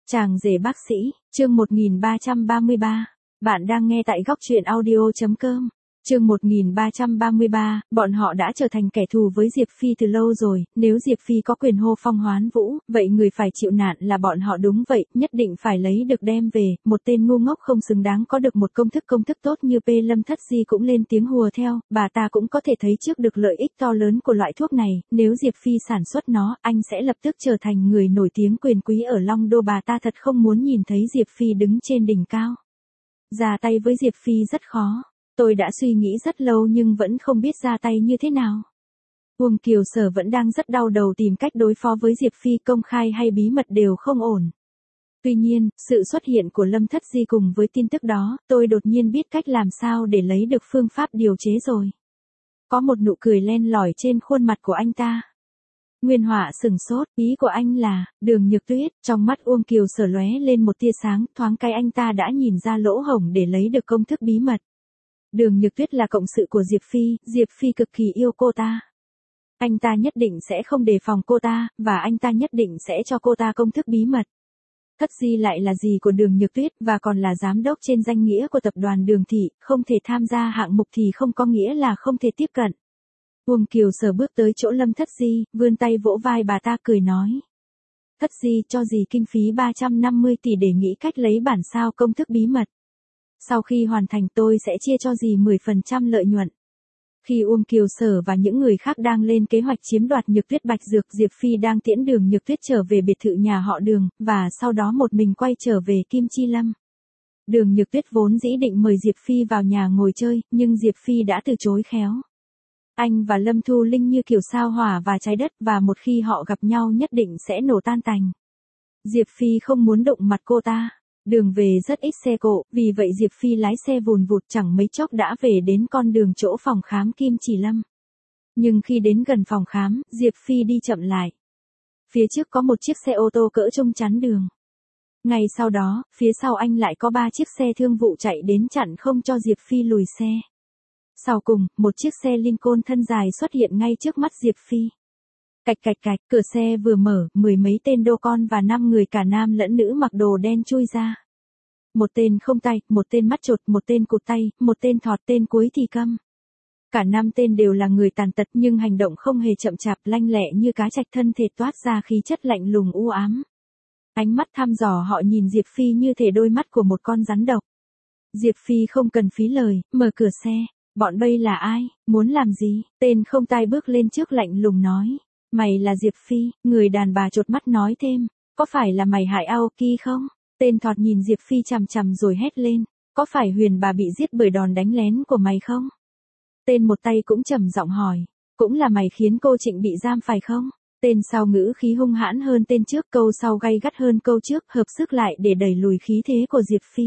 Chàng rể bác sĩ, chương 1333. Bạn đang nghe tại góc truyện audio.com. Chương 1333, bọn họ đã trở thành kẻ thù với Diệp Phi từ lâu rồi, nếu Diệp Phi có quyền hô phong hoán vũ, vậy người phải chịu nạn là bọn họ đúng vậy, nhất định phải lấy được đem về, một tên ngu ngốc không xứng đáng có được một công thức tốt như P. Lâm Thất Di cũng lên tiếng hùa theo, bà ta cũng có thể thấy trước được lợi ích to lớn của loại thuốc này, nếu Diệp Phi sản xuất nó, anh sẽ lập tức trở thành người nổi tiếng quyền quý ở Long Đô, bà ta thật không muốn nhìn thấy Diệp Phi đứng trên đỉnh cao. Ra tay với Diệp Phi rất khó. Tôi đã suy nghĩ rất lâu nhưng vẫn không biết ra tay như thế nào. Uông Kiều Sở vẫn đang rất đau đầu tìm cách đối phó với Diệp Phi, công khai hay bí mật đều không ổn. Tuy nhiên, sự xuất hiện của Lâm Thất Di cùng với tin tức đó, tôi đột nhiên biết cách làm sao để lấy được phương pháp điều chế rồi. Có một nụ cười len lỏi trên khuôn mặt của anh ta. Nguyên Họa sừng sốt, ý của anh là, Đường Nhược Tuyết, trong mắt Uông Kiều Sở lóe lên một tia sáng, thoáng cái anh ta đã nhìn ra lỗ hổng để lấy được công thức bí mật. Đường Nhược Tuyết là cộng sự của Diệp Phi cực kỳ yêu cô ta. Anh ta nhất định sẽ không đề phòng cô ta, và anh ta nhất định sẽ cho cô ta công thức bí mật. Thất Di lại là gì của Đường Nhược Tuyết và còn là giám đốc trên danh nghĩa của tập đoàn Đường Thị, không thể tham gia hạng mục thì không có nghĩa là không thể tiếp cận. Uông Kiều Sở bước tới chỗ Lâm Thất Di, vươn tay vỗ vai bà ta cười nói. Thất Di, cho gì kinh phí 350 tỷ để nghĩ cách lấy bản sao công thức bí mật. Sau khi hoàn thành tôi sẽ chia cho dì 10% lợi nhuận. Khi Uông Kiều Sở và những người khác đang lên kế hoạch chiếm đoạt Nhược Tuyết Bạch Dược, Diệp Phi đang tiễn Đường Nhược Tuyết trở về biệt thự nhà họ Đường, và sau đó một mình quay trở về Kim Chi Lâm. Đường Nhược Tuyết vốn dĩ định mời Diệp Phi vào nhà ngồi chơi, nhưng Diệp Phi đã từ chối khéo. Anh và Lâm Thu Linh như kiểu sao hỏa và trái đất, và một khi họ gặp nhau nhất định sẽ nổ tan tành. Diệp Phi không muốn đụng mặt cô ta. Đường về rất ít xe cộ, vì vậy Diệp Phi lái xe vùn vụt chẳng mấy chốc đã về đến con đường chỗ phòng khám Kim Chỉ Lâm. Nhưng khi đến gần phòng khám, Diệp Phi đi chậm lại. Phía trước có một chiếc xe ô tô cỡ trung chắn đường. Ngay sau đó, phía sau anh lại có 3 chiếc xe thương vụ chạy đến chặn không cho Diệp Phi lùi xe. Sau cùng, một chiếc xe Lincoln thân dài xuất hiện ngay trước mắt Diệp Phi. Cạch cạch cạch, cửa xe vừa mở, 10 mấy tên đô con và 5 người cả nam lẫn nữ mặc đồ đen chui ra. Một tên không tay, một tên mắt chột, một tên cụt tay, một tên thọt, tên cuối thì câm. Cả 5 tên đều là người tàn tật nhưng hành động không hề chậm chạp, lanh lẹ như cá trạch, thân thể toát ra khí chất lạnh lùng u ám. Ánh mắt thăm dò họ nhìn Diệp Phi như thể đôi mắt của một con rắn độc. Diệp Phi không cần phí lời, mở cửa xe. Bọn bây là ai, muốn làm gì? Tên không tai bước lên trước lạnh lùng nói. Mày là Diệp Phi, người đàn bà chột mắt nói thêm. Có phải là mày hại Aoki không? Tên thọt nhìn Diệp Phi chằm chằm rồi hét lên. Có phải Huyền bà bị giết bởi đòn đánh lén của mày không? Tên một tay cũng trầm giọng hỏi. Cũng là mày khiến cô Trịnh bị giam phải không? Tên sau ngữ khí hung hãn hơn tên trước, câu sau gay gắt hơn câu trước, hợp sức lại để đẩy lùi khí thế của Diệp Phi.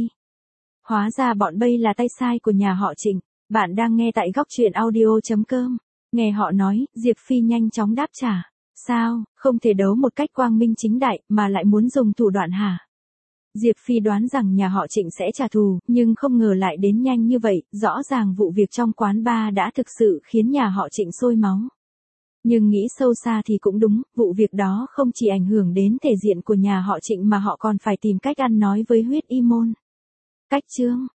Hóa ra bọn bây là tay sai của nhà họ Trịnh. Bạn đang nghe tại góc truyện audio.com. Nghe họ nói, Diệp Phi nhanh chóng đáp trả. Sao, không thể đấu một cách quang minh chính đại, mà lại muốn dùng thủ đoạn hả? Diệp Phi đoán rằng nhà họ Trịnh sẽ trả thù, nhưng không ngờ lại đến nhanh như vậy, rõ ràng vụ việc trong quán bar đã thực sự khiến nhà họ Trịnh sôi máu. Nhưng nghĩ sâu xa thì cũng đúng, vụ việc đó không chỉ ảnh hưởng đến thể diện của nhà họ Trịnh mà họ còn phải tìm cách ăn nói với huyết y môn. Cách chương,